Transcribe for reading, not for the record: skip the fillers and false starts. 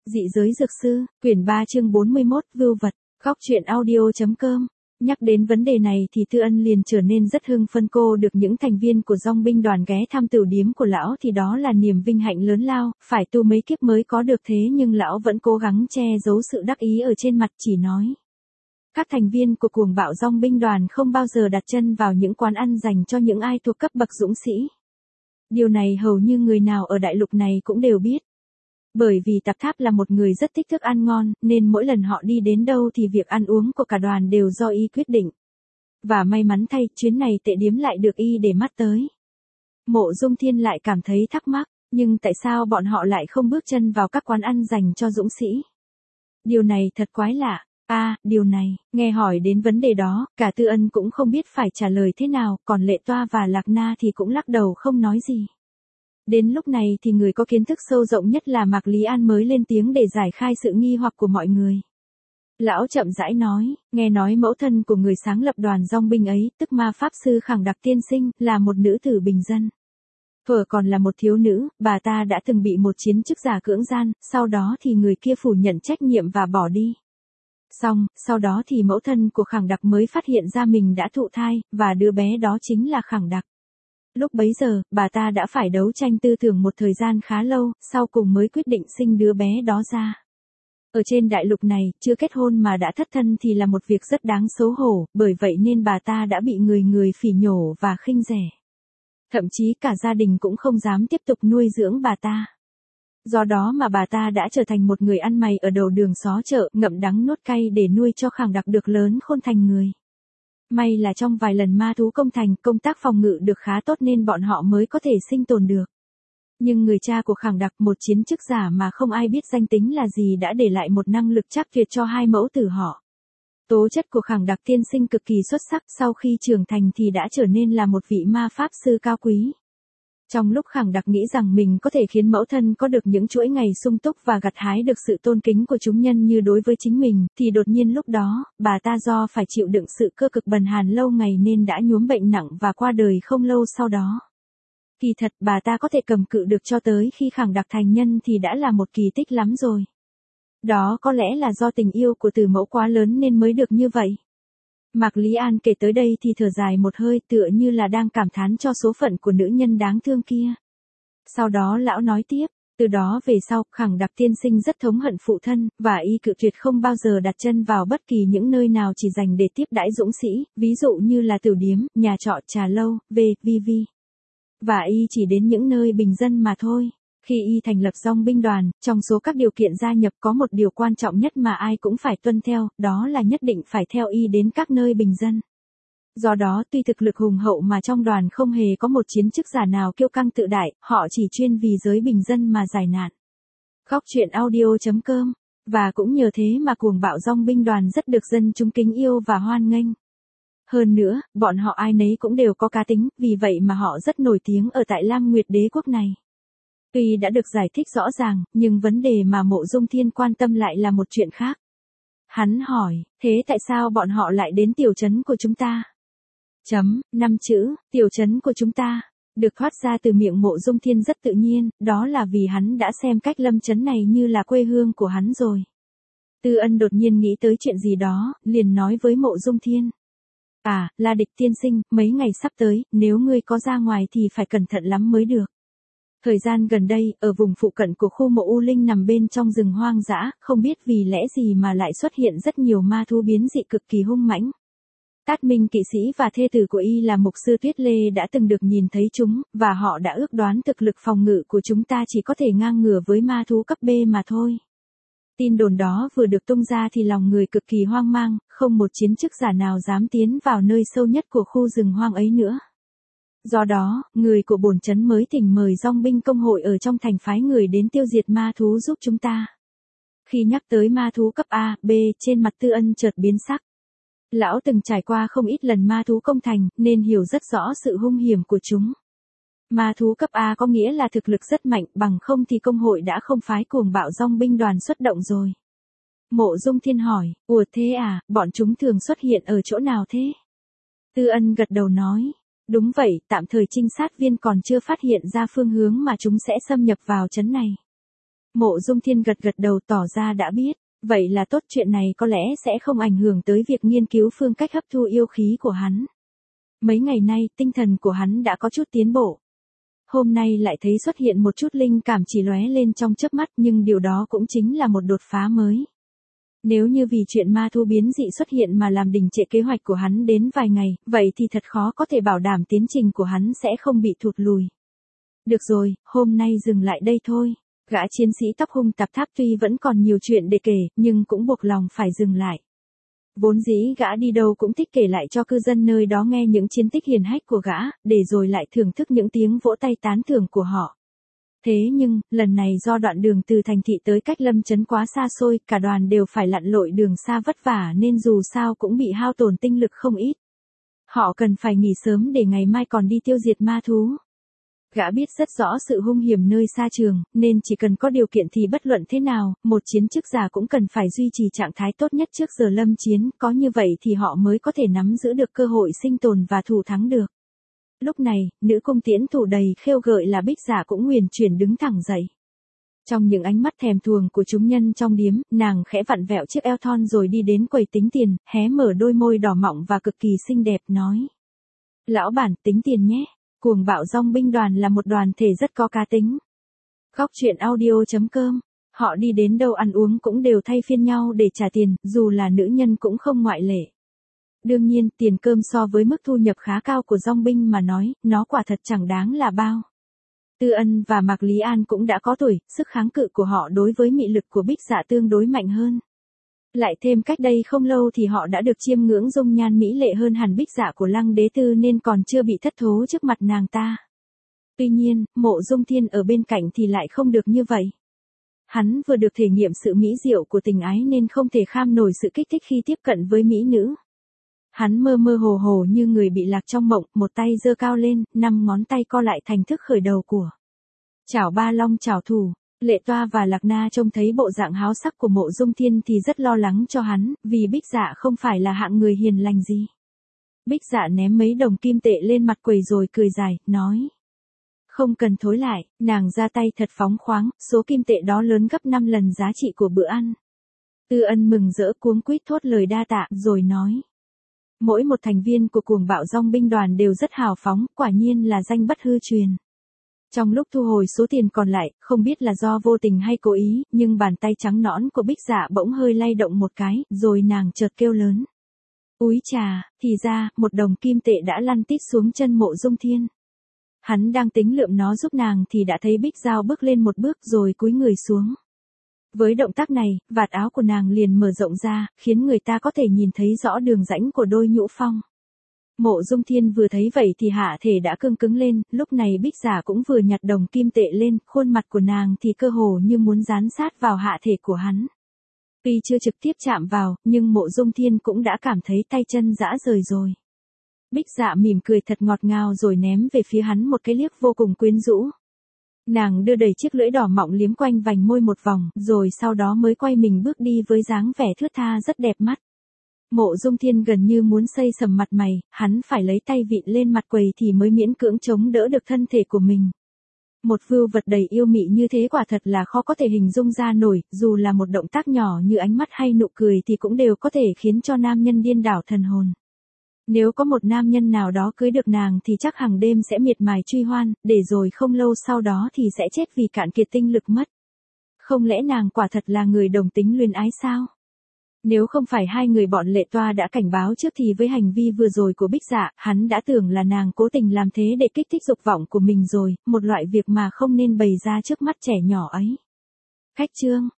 Dị giới dược sư, quyển 3 chương 41, vưu vật, góc truyện audio.com. Nhắc đến vấn đề này thì Tư Ân liền trở nên rất hưng phấn. Cô được những thành viên của dòng binh đoàn ghé thăm tửu điếm của lão thì đó là niềm vinh hạnh lớn lao, phải tu mấy kiếp mới có được thế nhưng lão vẫn cố gắng che giấu sự đắc ý ở trên mặt, chỉ nói. Các thành viên của cuồng bạo dòng binh đoàn không bao giờ đặt chân vào những quán ăn dành cho những ai thuộc cấp bậc dũng sĩ. Điều này hầu như người nào ở đại lục này cũng đều biết. Bởi vì Tạp Tháp là một người rất thích thức ăn ngon, nên mỗi lần họ đi đến đâu thì việc ăn uống của cả đoàn đều do y quyết định. Và may mắn thay, chuyến này tệ điếm lại được y để mắt tới. Mộ Dung Thiên lại cảm thấy thắc mắc, nhưng tại sao bọn họ lại không bước chân vào các quán ăn dành cho dũng sĩ? Điều này thật quái lạ. Điều này, nghe hỏi đến vấn đề đó, cả Tư Ân cũng không biết phải trả lời thế nào, còn Lệ Toa và Lạc Na thì cũng lắc đầu không nói gì. Đến lúc này thì người có kiến thức sâu rộng nhất là Mạc Lý An mới lên tiếng để giải khai sự nghi hoặc của mọi người. Lão chậm rãi nói, nghe nói mẫu thân của người sáng lập đoàn dòng binh ấy, tức ma pháp sư Khẳng Đặc tiên sinh, là một nữ tử bình dân. Thuở còn là một thiếu nữ, bà ta đã từng bị một chiến chức giả cưỡng gian, sau đó thì người kia phủ nhận trách nhiệm và bỏ đi. Sau đó thì mẫu thân của Khẳng Đặc mới phát hiện ra mình đã thụ thai, và đứa bé đó chính là Khẳng Đặc. Lúc bấy giờ, bà ta đã phải đấu tranh tư tưởng một thời gian khá lâu, sau cùng mới quyết định sinh đứa bé đó ra. Ở trên đại lục này, chưa kết hôn mà đã thất thân thì là một việc rất đáng xấu hổ, bởi vậy nên bà ta đã bị người phỉ nhổ và khinh rẻ. Thậm chí cả gia đình cũng không dám tiếp tục nuôi dưỡng bà ta. Do đó mà bà ta đã trở thành một người ăn mày ở đầu đường xó chợ, ngậm đắng nuốt cay để nuôi cho Khẳng Đặc được lớn khôn thành người. May là trong vài lần ma thú công thành, công tác phòng ngự được khá tốt nên bọn họ mới có thể sinh tồn được. Nhưng người cha của Khẳng Đặc, một chiến chức giả mà không ai biết danh tính là gì, đã để lại một năng lực chắc tuyệt cho hai mẫu tử họ. Tố chất của Khẳng Đặc tiên sinh cực kỳ xuất sắc, sau khi trưởng thành thì đã trở nên là một vị ma pháp sư cao quý. Trong lúc Khẳng Đặc nghĩ rằng mình có thể khiến mẫu thân có được những chuỗi ngày sung túc và gặt hái được sự tôn kính của chúng nhân như đối với chính mình, thì đột nhiên lúc đó, bà ta do phải chịu đựng sự cơ cực bần hàn lâu ngày nên đã nhuốm bệnh nặng và qua đời không lâu sau đó. Kỳ thật bà ta có thể cầm cự được cho tới khi Khẳng Đặc thành nhân thì đã là một kỳ tích lắm rồi. Đó có lẽ là do tình yêu của Từ Mẫu quá lớn nên mới được như vậy. Mạc Lý An kể tới đây thì thở dài một hơi, tựa như là đang cảm thán cho số phận của nữ nhân đáng thương kia. Sau đó lão nói tiếp, từ đó về sau, Khẳng Đặc tiên sinh rất thống hận phụ thân, và y cự tuyệt không bao giờ đặt chân vào bất kỳ những nơi nào chỉ dành để tiếp đãi dũng sĩ, ví dụ như là tửu điếm, nhà trọ, trà lâu, v.v. Và y chỉ đến những nơi bình dân mà thôi. Khi y thành lập dòng binh đoàn, trong số các điều kiện gia nhập có một điều quan trọng nhất mà ai cũng phải tuân theo, đó là nhất định phải theo y đến các nơi bình dân. Do đó tuy thực lực hùng hậu mà trong đoàn không hề có một chiến chức giả nào kiêu căng tự đại, họ chỉ chuyên vì giới bình dân mà giải nạn. Góc truyện audio.com. Và cũng nhờ thế mà cuồng bạo dòng binh đoàn rất được dân chúng kính yêu và hoan nghênh. Hơn nữa, bọn họ ai nấy cũng đều có cá tính, vì vậy mà họ rất nổi tiếng ở tại Lam Nguyệt Đế quốc này. Tuy đã được giải thích rõ ràng, nhưng vấn đề mà Mộ Dung Thiên quan tâm lại là một chuyện khác. Hắn hỏi, thế tại sao bọn họ lại đến tiểu trấn của chúng ta? 5 chữ, tiểu trấn của chúng ta, được thoát ra từ miệng Mộ Dung Thiên rất tự nhiên, đó là vì hắn đã xem cách Lâm trấn này như là quê hương của hắn rồi. Tư Ân đột nhiên nghĩ tới chuyện gì đó, liền nói với Mộ Dung Thiên. La Địch tiên sinh, mấy ngày sắp tới, nếu ngươi có ra ngoài thì phải cẩn thận lắm mới được. Thời gian gần đây, ở vùng phụ cận của khu mộ U Linh nằm bên trong rừng hoang dã, không biết vì lẽ gì mà lại xuất hiện rất nhiều ma thú biến dị cực kỳ hung mãnh. Tát Minh kỵ sĩ và thê tử của y là mục sư Tuyết Lê đã từng được nhìn thấy chúng, và họ đã ước đoán thực lực phòng ngự của chúng ta chỉ có thể ngang ngửa với ma thú cấp B mà thôi. Tin đồn đó vừa được tung ra thì lòng người cực kỳ hoang mang, không một chiến chức giả nào dám tiến vào nơi sâu nhất của khu rừng hoang ấy nữa. Do đó, người của bổn trấn mới thỉnh mời dòng binh công hội ở trong thành phái người đến tiêu diệt ma thú giúp chúng ta. Khi nhắc tới ma thú cấp A, B, trên mặt Tư Ân chợt biến sắc. Lão từng trải qua không ít lần ma thú công thành, nên hiểu rất rõ sự hung hiểm của chúng. Ma thú cấp A có nghĩa là thực lực rất mạnh, bằng không thì công hội đã không phái cuồng bạo dòng binh đoàn xuất động rồi. Mộ Dung Thiên hỏi, thế à, bọn chúng thường xuất hiện ở chỗ nào thế? Tư Ân gật đầu nói. Đúng vậy, tạm thời trinh sát viên còn chưa phát hiện ra phương hướng mà chúng sẽ xâm nhập vào trấn này. Mộ Dung Thiên gật gật đầu tỏ ra đã biết, vậy là tốt, chuyện này có lẽ sẽ không ảnh hưởng tới việc nghiên cứu phương cách hấp thu yêu khí của hắn. Mấy ngày nay, tinh thần của hắn đã có chút tiến bộ. Hôm nay lại thấy xuất hiện một chút linh cảm chỉ lóe lên trong chớp mắt, nhưng điều đó cũng chính là một đột phá mới. Nếu như vì chuyện ma thú biến dị xuất hiện mà làm đình trệ kế hoạch của hắn đến vài ngày, vậy thì thật khó có thể bảo đảm tiến trình của hắn sẽ không bị thụt lùi. Được rồi, hôm nay dừng lại đây thôi. Gã chiến sĩ tóc hung tạp tháp tuy vẫn còn nhiều chuyện để kể, nhưng cũng buộc lòng phải dừng lại. Vốn dĩ gã đi đâu cũng thích kể lại cho cư dân nơi đó nghe những chiến tích hiển hách của gã, để rồi lại thưởng thức những tiếng vỗ tay tán thưởng của họ. Thế nhưng, lần này do đoạn đường từ thành thị tới cách lâm trấn quá xa xôi, cả đoàn đều phải lặn lội đường xa vất vả nên dù sao cũng bị hao tổn tinh lực không ít. Họ cần phải nghỉ sớm để ngày mai còn đi tiêu diệt ma thú. Gã biết rất rõ sự hung hiểm nơi xa trường, nên chỉ cần có điều kiện thì bất luận thế nào, một chiến chức giả cũng cần phải duy trì trạng thái tốt nhất trước giờ lâm chiến, có như vậy thì họ mới có thể nắm giữ được cơ hội sinh tồn và thủ thắng được. Lúc này, nữ cung tiễn thủ đầy khêu gợi là Bích Dạ cũng huyền chuyển đứng thẳng dậy. Trong những ánh mắt thèm thuồng của chúng nhân trong điếm, nàng khẽ vặn vẹo chiếc eo thon rồi đi đến quầy tính tiền, hé mở đôi môi đỏ mọng và cực kỳ xinh đẹp nói. Lão bản, tính tiền nhé. Cuồng bạo dòng binh đoàn là một đoàn thể rất có cá tính. Góc truyện audio.com. Họ đi đến đâu ăn uống cũng đều thay phiên nhau để trả tiền, dù là nữ nhân cũng không ngoại lệ. Đương nhiên, tiền cơm so với mức thu nhập khá cao của dòng binh mà nói, nó quả thật chẳng đáng là bao. Tư Ân và Mạc Lý An cũng đã có tuổi, sức kháng cự của họ đối với mị lực của Bích Dạ tương đối mạnh hơn. Lại thêm cách đây không lâu thì họ đã được chiêm ngưỡng dung nhan mỹ lệ hơn hẳn Bích Dạ của Lăng Đế Tư nên còn chưa bị thất thố trước mặt nàng ta. Tuy nhiên, Mộ Dung Thiên ở bên cạnh thì lại không được như vậy. Hắn vừa được thể nghiệm sự mỹ diệu của tình ái nên không thể kham nổi sự kích thích khi tiếp cận với mỹ nữ. Hắn mơ mơ hồ hồ như người bị lạc trong mộng, một tay giơ cao lên, 5 ngón tay co lại thành thức khởi đầu của chảo ba long chảo thủ. Lệ Toa và Lạc Na trông thấy bộ dạng háo sắc của Mộ Dung Thiên thì rất lo lắng cho hắn, vì Bích Dạ không phải là hạng người hiền lành gì. Bích Dạ ném mấy đồng kim tệ lên mặt quầy rồi cười dài, nói. Không cần thối lại, nàng ra tay thật phóng khoáng, số kim tệ đó lớn gấp 5 lần giá trị của bữa ăn. Tư Ân mừng rỡ cuống quýt thốt lời đa tạ, rồi nói. Mỗi một thành viên của cuồng bạo dòng binh đoàn đều rất hào phóng, quả nhiên là danh bất hư truyền. Trong lúc thu hồi số tiền còn lại, không biết là do vô tình hay cố ý, nhưng bàn tay trắng nõn của Bích Dạ bỗng hơi lay động một cái, rồi nàng chợt kêu lớn. Úi chà, thì ra, một đồng kim tệ đã lăn tít xuống chân Mộ Dung Thiên. Hắn đang tính lượm nó giúp nàng thì đã thấy Bích Giao bước lên một bước rồi cúi người xuống. Với động tác này, vạt áo của nàng liền mở rộng ra, khiến người ta có thể nhìn thấy rõ đường rãnh của đôi nhũ phong. Mộ Dung Thiên vừa thấy vậy thì hạ thể đã cương cứng lên, lúc này Bích Giả cũng vừa nhặt đồng kim tệ lên, khuôn mặt của nàng thì cơ hồ như muốn dán sát vào hạ thể của hắn. Tuy chưa trực tiếp chạm vào, nhưng Mộ Dung Thiên cũng đã cảm thấy tay chân rã rời rồi. Bích Dạ mỉm cười thật ngọt ngào rồi ném về phía hắn một cái liếc vô cùng quyến rũ. Nàng đưa đầy chiếc lưỡi đỏ mọng liếm quanh vành môi một vòng, rồi sau đó mới quay mình bước đi với dáng vẻ thướt tha rất đẹp mắt. Mộ Dung Thiên gần như muốn xây sầm mặt mày, hắn phải lấy tay vịn lên mặt quầy thì mới miễn cưỡng chống đỡ được thân thể của mình. Một vưu vật đầy yêu mị như thế quả thật là khó có thể hình dung ra nổi, dù là một động tác nhỏ như ánh mắt hay nụ cười thì cũng đều có thể khiến cho nam nhân điên đảo thần hồn. Nếu có một nam nhân nào đó cưới được nàng thì chắc hàng đêm sẽ miệt mài truy hoan, để rồi không lâu sau đó thì sẽ chết vì cạn kiệt tinh lực mất. Không lẽ nàng quả thật là người đồng tính luyến ái sao? Nếu không phải hai người bọn Lệ Toa đã cảnh báo trước thì với hành vi vừa rồi của Bích Dạ, hắn đã tưởng là nàng cố tình làm thế để kích thích dục vọng của mình rồi, một loại việc mà không nên bày ra trước mắt trẻ nhỏ ấy. Khách chương